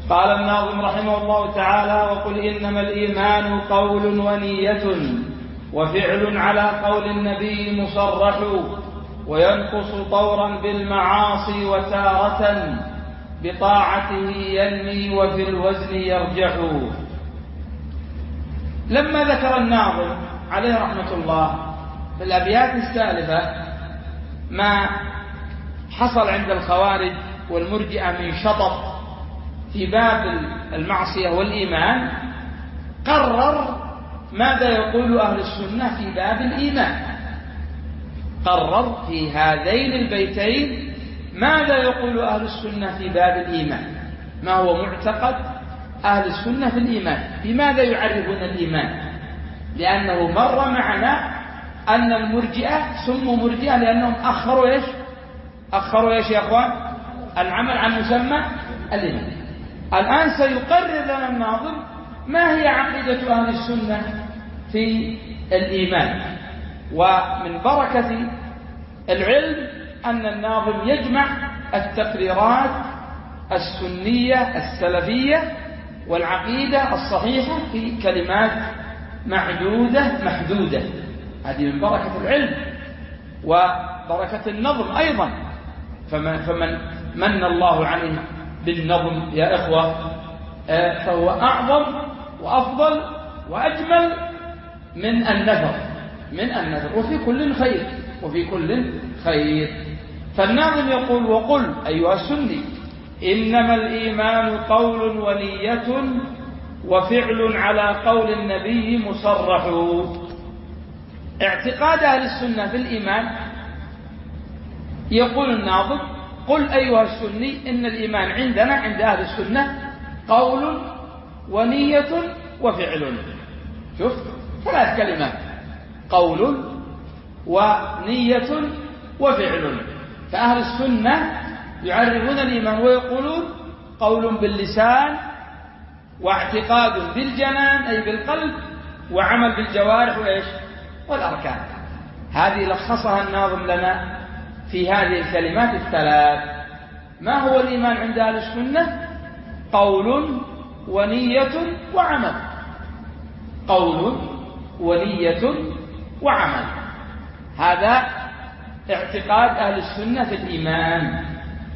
قال الناظم رحمه الله تعالى: وقل إنما الإيمان قول ونية وفعل على قول النبي مصرح، وينقص طورا بالمعاصي وتارة بطاعته ينمي وفي الوزن يرجح. لما ذكر الناظم عليه رحمة الله في الأبيات السالفة ما حصل عند الخوارج والمرجئة من شطط في باب المعصية والإيمان، قرر ماذا يقول أهل السنة في باب الإيمان. قرر في هذين البيتين ماذا يقول أهل السنة في باب الإيمان، ما هو معتقد أهل السنة في الإيمان، بماذا يعرفون الإيمان. لأنه مر معنا أن المرجئة سموا مرجئة لأنهم أخروا إيش يا أخوان؟ العمل عن مسمى الإيمان. الآن سيقرر لنا الناظم ما هي عقيدة أهل السنة في الإيمان. ومن بركة العلم أن الناظم يجمع التقريرات السنية السلفية والعقيدة الصحيحة في كلمات معدودة محدودة. هذه من بركة العلم وبركة النظم أيضا. فمن من الله عليه بالنظم يا إخوة فهو أعظم وأفضل وأجمل من النثر وفي كل خير. فالناظم يقول: وقل أيها السني إنما الإيمان قول ونية وفعل على قول النبي مصرح. اعتقاد أهل السنة في الإيمان، يقول الناظم: قل أيها السني إن الإيمان عندنا عند أهل السنة قول ونية وفعل. شوف 3 كلمات: قول ونية وفعل. فأهل السنة يعرفون الإيمان ويقولون قول باللسان واعتقاد بالجنان أي بالقلب وعمل بالجوارح والأركان. هذه لخصها الناظم لنا في هذه الكلمات 3. ما هو الإيمان عند أهل السنة؟ قول ونية وعمل. قول ونية وعمل، هذا اعتقاد أهل السنة في الإيمان.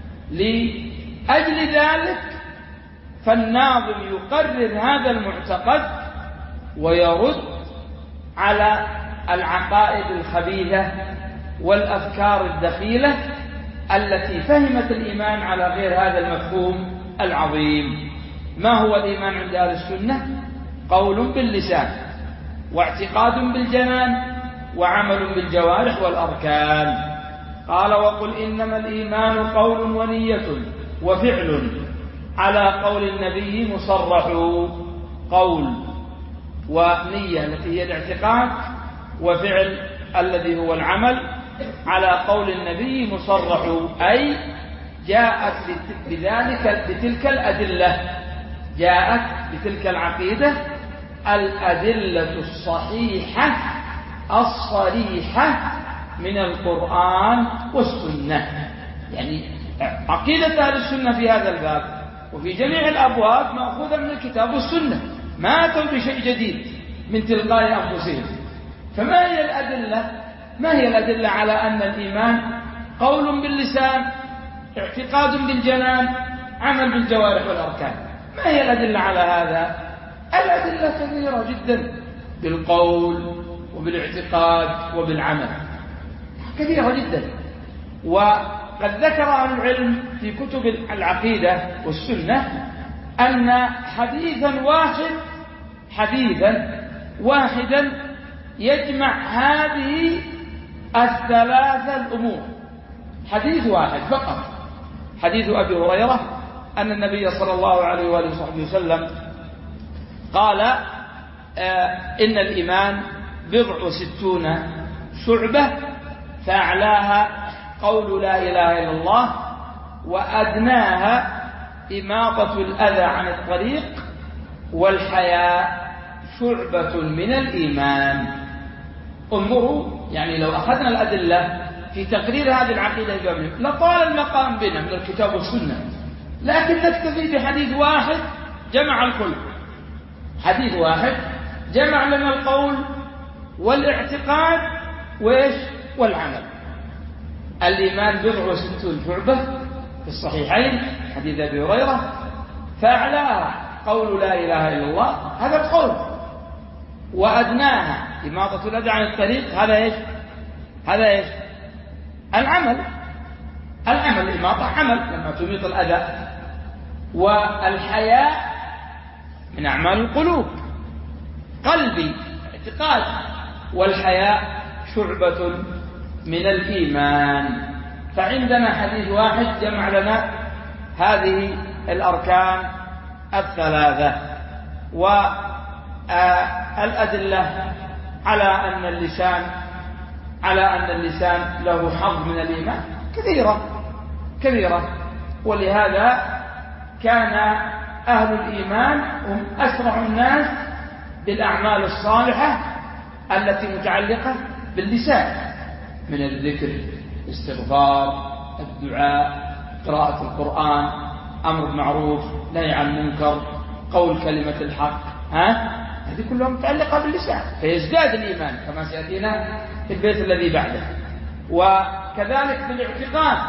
لأجل ذلك فالناظم يقرر هذا المعتقد ويرد على العقائد الخبيثة والأفكار الدخيلة التي فهمت الإيمان على غير هذا المفهوم العظيم. ما هو الإيمان عند أهل السنة؟ قول باللسان واعتقاد بالجنان وعمل بالجوارح والأركان. قال: وقل إنما الإيمان قول ونية وفعل على قول النبي مصرح. قول ونية التي هي الاعتقاد، وفعل الذي هو العمل على قول النبي مصرح، أي جاءت بتلك الأدلة، جاءت بتلك العقيدة الأدلة الصحيحة الصريحة من القرآن والسنة. يعني عقيدة أهل السنة في هذا الباب وفي جميع الأبواب مأخوذة من الكتاب والسنة، ما أتوا بشيء جديد من تلقاء أنفسهم. فما هي الأدلة؟ ما هي الأدلة على أن الإيمان قول باللسان، اعتقاد بالجنان، عمل بالجوارح والأركان؟ ما هي الأدلة على هذا؟ الأدلة كثيرة جدا، بالقول وبالاعتقاد وبالعمل، كثيرة جدا. وقد ذكر أهل العلم في كتب العقيدة والسنة أن حديثا واحدا يجمع هذه الثلاثة الأمور. حديث واحد فقط، حديث أبي هريرة أن النبي صلى الله عليه وآله وسلم قال: إن الإيمان 67 شعبة، فأعلاها قول لا إله إلا الله، وأدناها إماطة الأذى عن الطريق، والحياء شعبة من الإيمان. انظروا، يعني لو أخذنا الأدلة في تقرير هذه العقيدة لطال المقام بنا من الكتاب والسنة، لكن نكتفي بحديث واحد جمع الكل. حديث واحد جمع لنا القول والاعتقاد والعمل. الإيمان 67 شعبة في الصحيحين حديث أبي هريرة، فأعلاها قول لا إله إلا الله، هذا القول، وأدناها إماطة الأذى عن الطريق، هذا العمل. الإماطة عمل لما تميط الأذى. والحياء من أعمال القلوب، قلبي اعتقاد، والحياء شعبة من الإيمان. فعندنا حديث واحد جمع لنا هذه الأركان الثلاثة. والأدلة على أن اللسان له حظ من الإيمان كثيرة. ولهذا كان أهل الإيمان هم أسرع الناس بالأعمال الصالحة التي متعلقة باللسان، من الذكر، الاستغفار، الدعاء، قراءة القرآن، أمر بالمعروف، نهي عن المنكر، قول كلمة الحق، هذه كلها متعلقة باللسان، فيزداد الإيمان كما سيأتينا في البيت الذي بعده. وكذلك بالاعتقاد،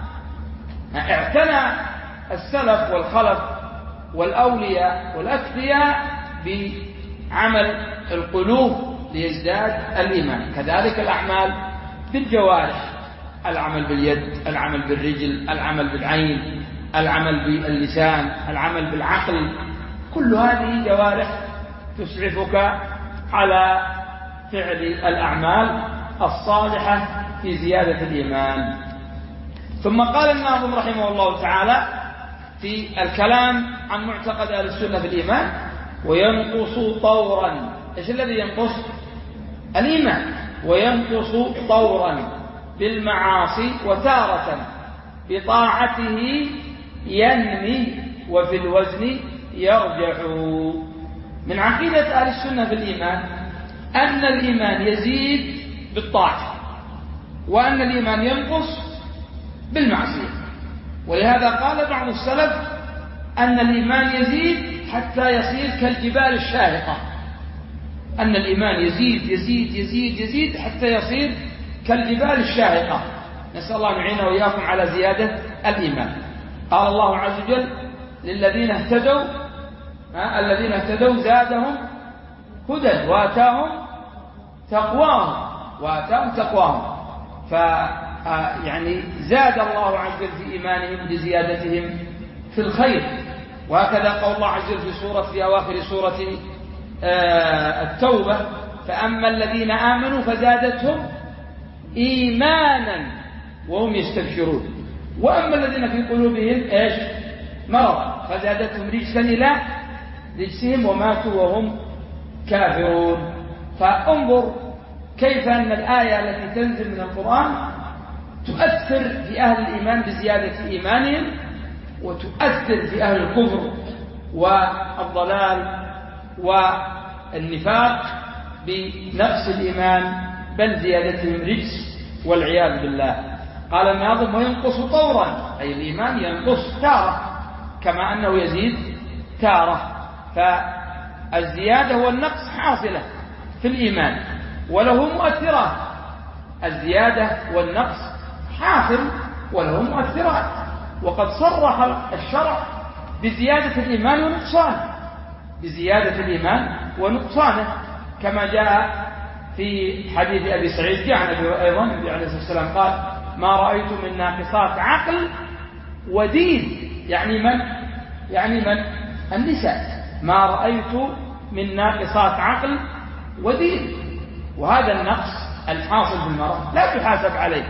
اعتنى السلف والخلف والأولياء والأتقياء بعمل القلوب ليزداد الإيمان. كذلك الأعمال بالجوارح، العمل باليد، العمل بالرجل، العمل بالعين، العمل باللسان، العمل بالعقل، كل هذه جوارح تسعفك على فعل الأعمال الصالحة في زيادة الإيمان. ثم قال الناظم رحمه الله تعالى في الكلام عن معتقد أهل السنة في الإيمان: وينقص طورا. إيش الذي ينقص؟ الإيمان. وينقص طورا بالمعاصي، وتارة بطاعته ينمي، وفي الوزن يرجع. من عقيدة أهل السنة في الإيمان أن الإيمان يزيد بالطاعة، وأن الإيمان ينقص بالمعصية. ولهذا قال بعض السلف أن الإيمان يزيد حتى يصير كالجبال الشاهقة، أن الإيمان يزيد يزيد يزيد يزيد حتى يصير كالجبال الشاهقة. نسأل الله أن يعيننا وإياكم على زيادة الإيمان. قال الله عز وجل: للذين اهتدوا الذين اهتدوا زادهم هدى وآتاهم تقواهم. يعني زاد الله عز وجل في إيمانهم بزيادتهم في الخير. وهكذا قول الله عز وجل في أواخر سورة التوبة: فأما الذين آمنوا فزادتهم إيمانا وهم يستبشرون، وأما الذين في قلوبهم مرض فزادتهم رجسا إلى رجسهم وماتوا وهم كافرون. فانظر كيف أن الآية التي تنزل من القرآن تؤثر في أهل الإيمان بزيادة إيمانهم، وتؤثر في أهل الكفر والضلال والنفاق بنقص الإيمان بل زيادتهم رجس والعياذ بالله. قال الناظم: وينقص طورا، أي الإيمان ينقص تارة كما أنه يزيد تارة. فالزيادة والنقص حاصلة في الإيمان وله مؤثرات. الزيادة والنقص حاصل وله مؤثرات، وقد صرح الشرع بزيادة الإيمان ونقصانه، بزيادة الإيمان ونقصانه، كما جاء في حديث أبي سعيد عن أبي أيضا النبي عليه الصلاة والسلام قال: ما رأيت من ناقصات عقل ودين. يعني من النساء. ما رأيت من ناقصات عقل ودين. وهذا النقص الحاصل بالمرأة لا تحاسب عليه،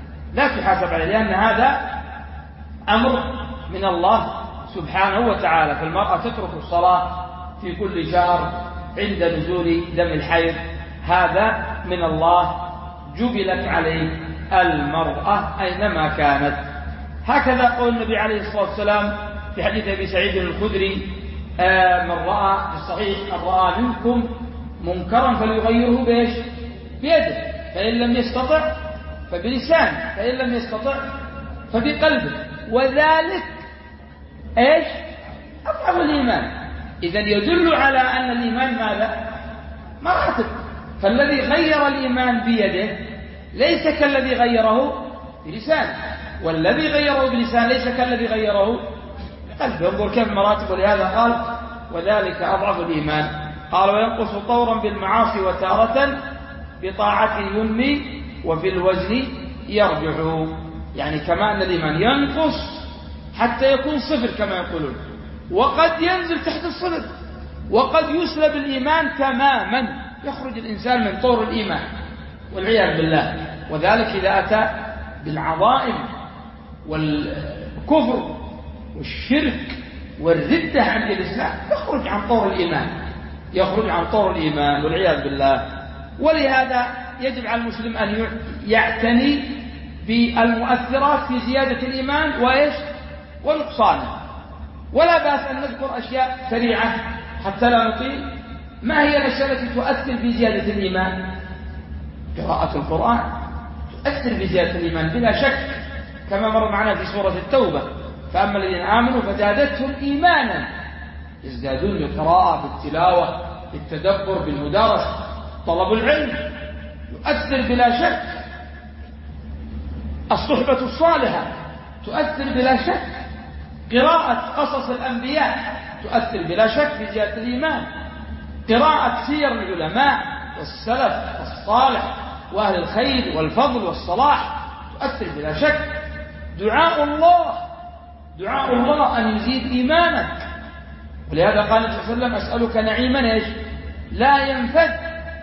لأن هذا أمر من الله سبحانه وتعالى. فالمرأة تترك الصلاة في كل شهر عند نزول دم الحيض، هذا من الله، جبلت عليه المرأة أينما كانت. هكذا قول النبي عليه الصلاة والسلام في حديث أبي سعيد الخدري: من رأى في الصحيح: من رأى منكم منكرا فليغيره بيده، فإن لم يستطع فبلسانه، فإن لم يستطع فبقلبه، إيش؟ أضعف الإيمان. إذن يدل على أن الإيمان ماذا؟ مراتب. فالذي غير الإيمان بيده ليس كالذي غيره بلسانه، والذي غيره بلسانه ليس كالذي غيره بقلبه. انظر كيف المراتب. ولهذا قال وذلك أضعف الإيمان. قال وينقص طورا بالمعاصي وتارة بطاعته ينمي وفي الوزن يرجع. يعني كما أن الإيمان ينقص حتى يكون صفر كما يقولون، وقد ينزل تحت الصفر، وقد يسلب الإيمان تماما، يخرج الإنسان من طور الإيمان والعياذ بالله. وذلك إذا أتى بالعظائم والكفر والشرك والردة عن الإسلام يخرج عن طور الإيمان، يخرج عن طور الإيمان والعياذ بالله. ولهذا يجب على المسلم أن يعتني بالمؤثرات في زيادة الإيمان وإيش ونقصانه. ولا بأس أن نذكر أشياء سريعة حتى لا نطيل. ما هي الأشياء التي تؤثر في زيادة الإيمان؟ قراءة القرآن تؤثر في زيادة الإيمان بلا شك، كما مر معنا في سورة التوبة. فأما الذين آمنوا فزادتهم إيمانا، يزدادون بالقراءة بالتلاوة بالتدبر بالمدارسة. طلب العلم يؤثر بلا شك. الصحبة الصالحة تؤثر بلا شك. قراءة قصص الأنبياء تؤثر بلا شك في زيادة الإيمان. قراءة سير العلماء والسلف الصالح وأهل الخير والفضل والصلاح تؤثر بلا شك. دعاء الله أن يزيد إيمانك. ولهذا قال النبي صلى الله عليه وسلم أسألك نعيما إيش لا ينفد.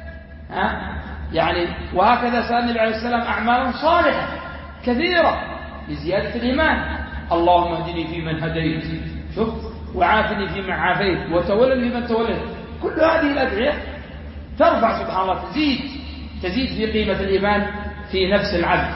يعني وهكذا سأل النبي عليه السلام أعمال صالحة كثيرة لزيادة الإيمان. اللهم اهدني فيمن هديت، شوف، وعافني فيمن عافيت، وتولني فيمن توليت. كل هذه الأدعية ترفع سبحان الله، تزيد في قيمة الإيمان في نفس العبد.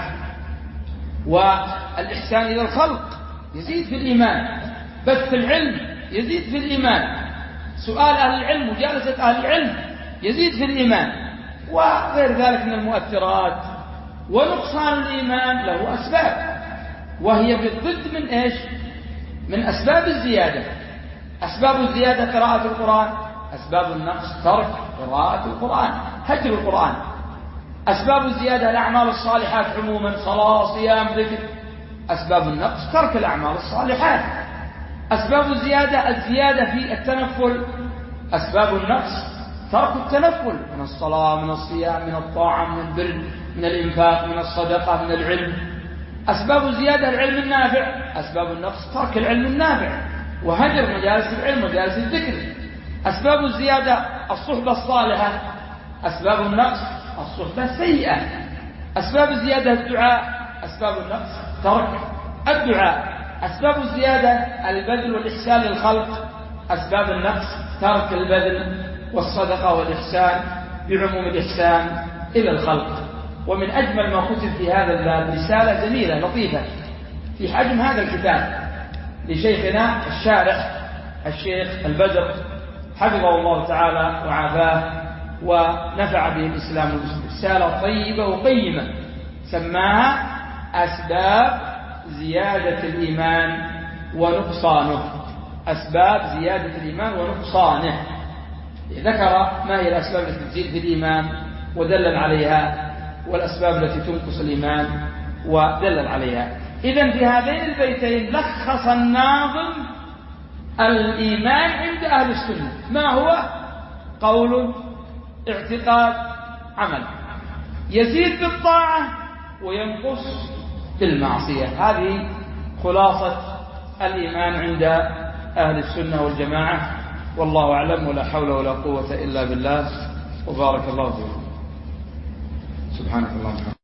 والإحسان إلى الخلق يزيد في الإيمان. بث العلم يزيد في الإيمان. سؤال أهل العلم وجالسة أهل العلم يزيد في الإيمان. وغير ذلك من المؤثرات. ونقصان الإيمان له أسباب، وهي بالضد من إيش؟ من أسباب الزيادة. أسباب الزيادة قراءة القرآن، أسباب النقص ترك قراءة القرآن، هجر القرآن. أسباب الزيادة الأعمال الصالحات عموما، صلاة صيام ذكر. أسباب النقص ترك الأعمال الصالحات. أسباب الزيادة في التنفل. أسباب النقص ترك التنفل من الصلاة من الصيام من الطاعة من البر من الإنفاق من الصدقة من العلم. أسباب الزيادة العلم النافع. أسباب النقص ترك العلم النافع وهجر مجالس العلم ومجالس الذكر. أسباب الزيادة الصحبة الصالحة. أسباب النقص الصحبة السيئة. أسباب الزيادة الدعاء. أسباب النقص ترك الدعاء. أسباب الزيادة البذل والإحسان للخلق. أسباب النقص ترك البذل والصدقة والإحسان بعموم الإحسان إلى الخلق. ومن أجمل ما كتب في هذا الباب رسالة جميلة لطيفة في حجم هذا الكتاب لشيخنا الشارح الشيخ البدر حفظه الله تعالى وعافاه ونفع به الإسلام والمسلمين. رسالة طيبة وقيمة سماها أسباب زيادة الإيمان ونقصانه. أسباب زيادة الإيمان ونقصانه. ذكر ما هي الأسباب التي تزيد في الإيمان ودلل عليها، والأسباب التي تنقص الإيمان ودلل عليها. إذن في هذين البيتين لخص الناظم الإيمان عند أهل السنة. ما هو؟ قول اعتقاد عمل، يزيد بالطاعة وينقص بالمعصية. هذه خلاصة الإيمان عند أهل السنة والجماعة. والله أعلم، ولا حول ولا قوة إلا بالله، وبارك الله فيكم. سبحانك اللهم وبحمدك.